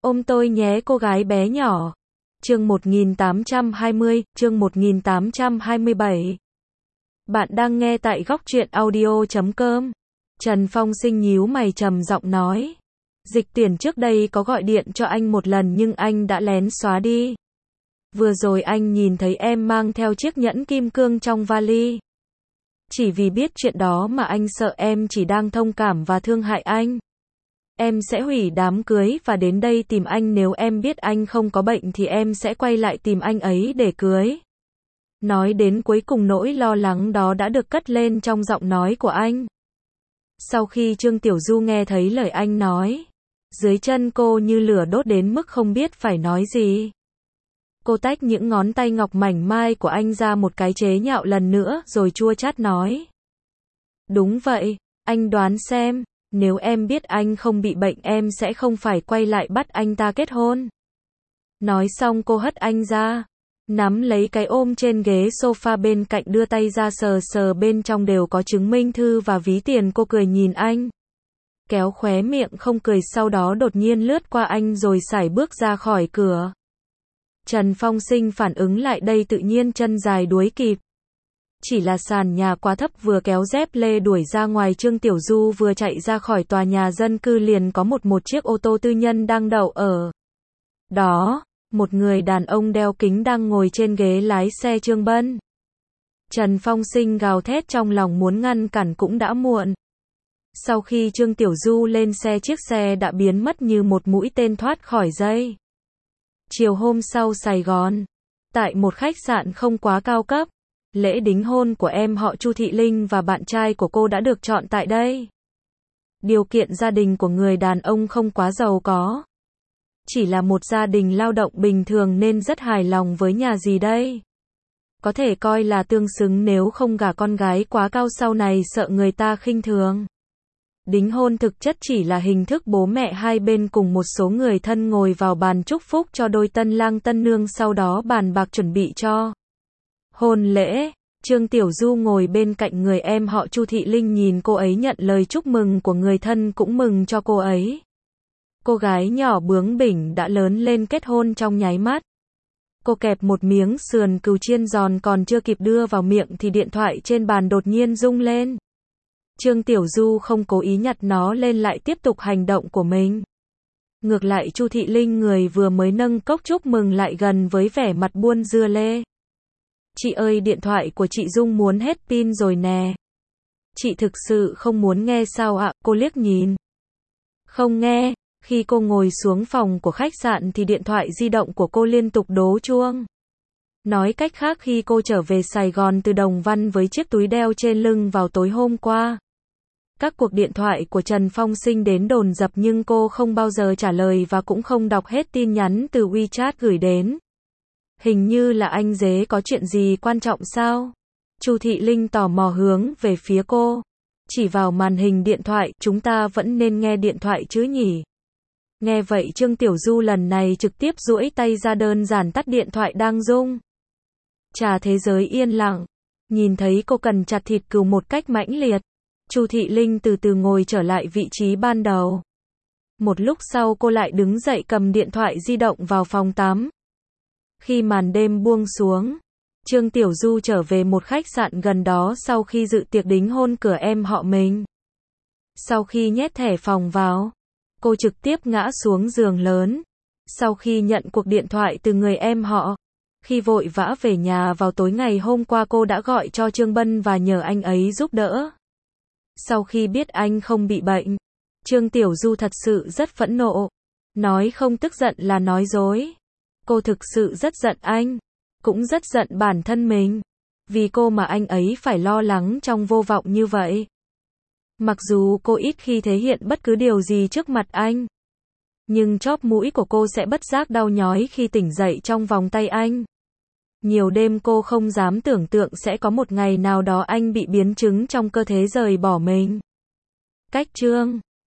Ôm tôi nhé cô gái bé nhỏ. Chương 1820, chương 1827. Bạn đang nghe tại góc truyện audio.com. Trần Phong Sinh nhíu mày trầm giọng nói. Dịch Tuyển trước đây có gọi điện cho anh một lần nhưng anh đã lén xóa đi. Vừa rồi anh nhìn thấy em mang theo chiếc nhẫn kim cương trong vali. Chỉ vì biết chuyện đó mà anh sợ em chỉ đang thông cảm và thương hại anh. Em sẽ hủy đám cưới và đến đây tìm anh, nếu em biết anh không có bệnh thì em sẽ quay lại tìm anh ấy để cưới. Nói đến cuối cùng nỗi lo lắng đó đã được cất lên trong giọng nói của anh. Sau khi Trương Tiểu Du nghe thấy lời anh nói, dưới chân cô như lửa đốt đến mức không biết phải nói gì. Cô tách những ngón tay ngọc mảnh mai của anh ra một cái chế nhạo lần nữa rồi chua chát nói. Đúng vậy, anh đoán xem. Nếu em biết anh không bị bệnh em sẽ không phải quay lại bắt anh ta kết hôn. Nói xong cô hất anh ra, nắm lấy cái ôm trên ghế sofa bên cạnh, đưa tay ra sờ sờ bên trong đều có chứng minh thư và ví tiền. Cô cười nhìn anh, kéo khóe miệng không cười, sau đó đột nhiên lướt qua anh rồi sải bước ra khỏi cửa. Trần Phong Sinh phản ứng lại đây, tự nhiên chân dài đuổi kịp. Chỉ là sàn nhà quá thấp, vừa kéo dép lê đuổi ra ngoài. Trương Tiểu Du vừa chạy ra khỏi tòa nhà dân cư liền có một chiếc ô tô tư nhân đang đậu ở đó. Một người đàn ông đeo kính đang ngồi trên ghế lái xe Trương Bân. Trần Phong Sinh gào thét trong lòng, muốn ngăn cản cũng đã muộn. Sau khi Trương Tiểu Du lên xe, chiếc xe đã biến mất như một mũi tên thoát khỏi dây. Chiều hôm sau Sài Gòn, tại một khách sạn không quá cao cấp, lễ đính hôn của em họ Chu Thị Linh và bạn trai của cô đã được chọn tại đây. Điều kiện gia đình của người đàn ông không quá giàu có, chỉ là một gia đình lao động bình thường nên rất hài lòng với nhà dì đây. Có thể coi là tương xứng nếu không gả con gái quá cao sau này sợ người ta khinh thường. Đính hôn thực chất chỉ là hình thức bố mẹ hai bên cùng một số người thân ngồi vào bàn chúc phúc cho đôi tân lang tân nương, sau đó bàn bạc chuẩn bị cho hôn lễ. Trương Tiểu Du ngồi bên cạnh người em họ Chu Thị Linh, nhìn cô ấy nhận lời chúc mừng của người thân cũng mừng cho cô ấy. Cô gái nhỏ bướng bỉnh đã lớn lên kết hôn trong nháy mắt. Cô kẹp một miếng sườn cừu chiên giòn còn chưa kịp đưa vào miệng thì điện thoại trên bàn đột nhiên rung lên. Trương Tiểu Du không cố ý nhặt nó lên, lại tiếp tục hành động của mình. Ngược lại Chu Thị Linh, người vừa mới nâng cốc chúc mừng, lại gần với vẻ mặt buôn dưa lê. Chị ơi, điện thoại của chị Dung muốn hết pin rồi nè. Chị thực sự không muốn nghe sao ạ? Cô liếc nhìn. Không nghe. Khi cô ngồi xuống phòng của khách sạn thì điện thoại di động của cô liên tục đổ chuông. Nói cách khác, khi cô trở về Sài Gòn từ Đồng Văn với chiếc túi đeo trên lưng vào tối hôm qua, các cuộc điện thoại của Trần Phong Sinh đến dồn dập nhưng cô không bao giờ trả lời và cũng không đọc hết tin nhắn từ WeChat gửi đến. Hình như là anh dế có chuyện gì quan trọng sao? Chu Thị Linh tò mò hướng về phía cô, chỉ vào màn hình điện thoại. Chúng ta vẫn nên nghe điện thoại chứ nhỉ? Nghe vậy Trương Tiểu Du lần này trực tiếp duỗi tay ra, đơn giản tắt điện thoại đang rung. Cả thế giới yên lặng. Nhìn thấy cô cần chặt thịt cừu một cách mãnh liệt, Chu Thị Linh từ từ ngồi trở lại vị trí ban đầu. Một lúc sau cô lại đứng dậy cầm điện thoại di động vào phòng tắm. Khi màn đêm buông xuống, Trương Tiểu Du trở về một khách sạn gần đó sau khi dự tiệc đính hôn cửa em họ mình. Sau khi nhét thẻ phòng vào, cô trực tiếp ngã xuống giường lớn. Sau khi nhận cuộc điện thoại từ người em họ, khi vội vã về nhà vào tối ngày hôm qua, cô đã gọi cho Trương Bân và nhờ anh ấy giúp đỡ. Sau khi biết anh không bị bệnh, Trương Tiểu Du thật sự rất phẫn nộ. Nói không tức giận là nói dối. Cô thực sự rất giận anh, cũng rất giận bản thân mình. Vì cô mà anh ấy phải lo lắng trong vô vọng như vậy. Mặc dù cô ít khi thể hiện bất cứ điều gì trước mặt anh, nhưng chóp mũi của cô sẽ bất giác đau nhói khi tỉnh dậy trong vòng tay anh. Nhiều đêm cô không dám tưởng tượng sẽ có một ngày nào đó anh bị biến chứng trong cơ thể rời bỏ mình. Cách chương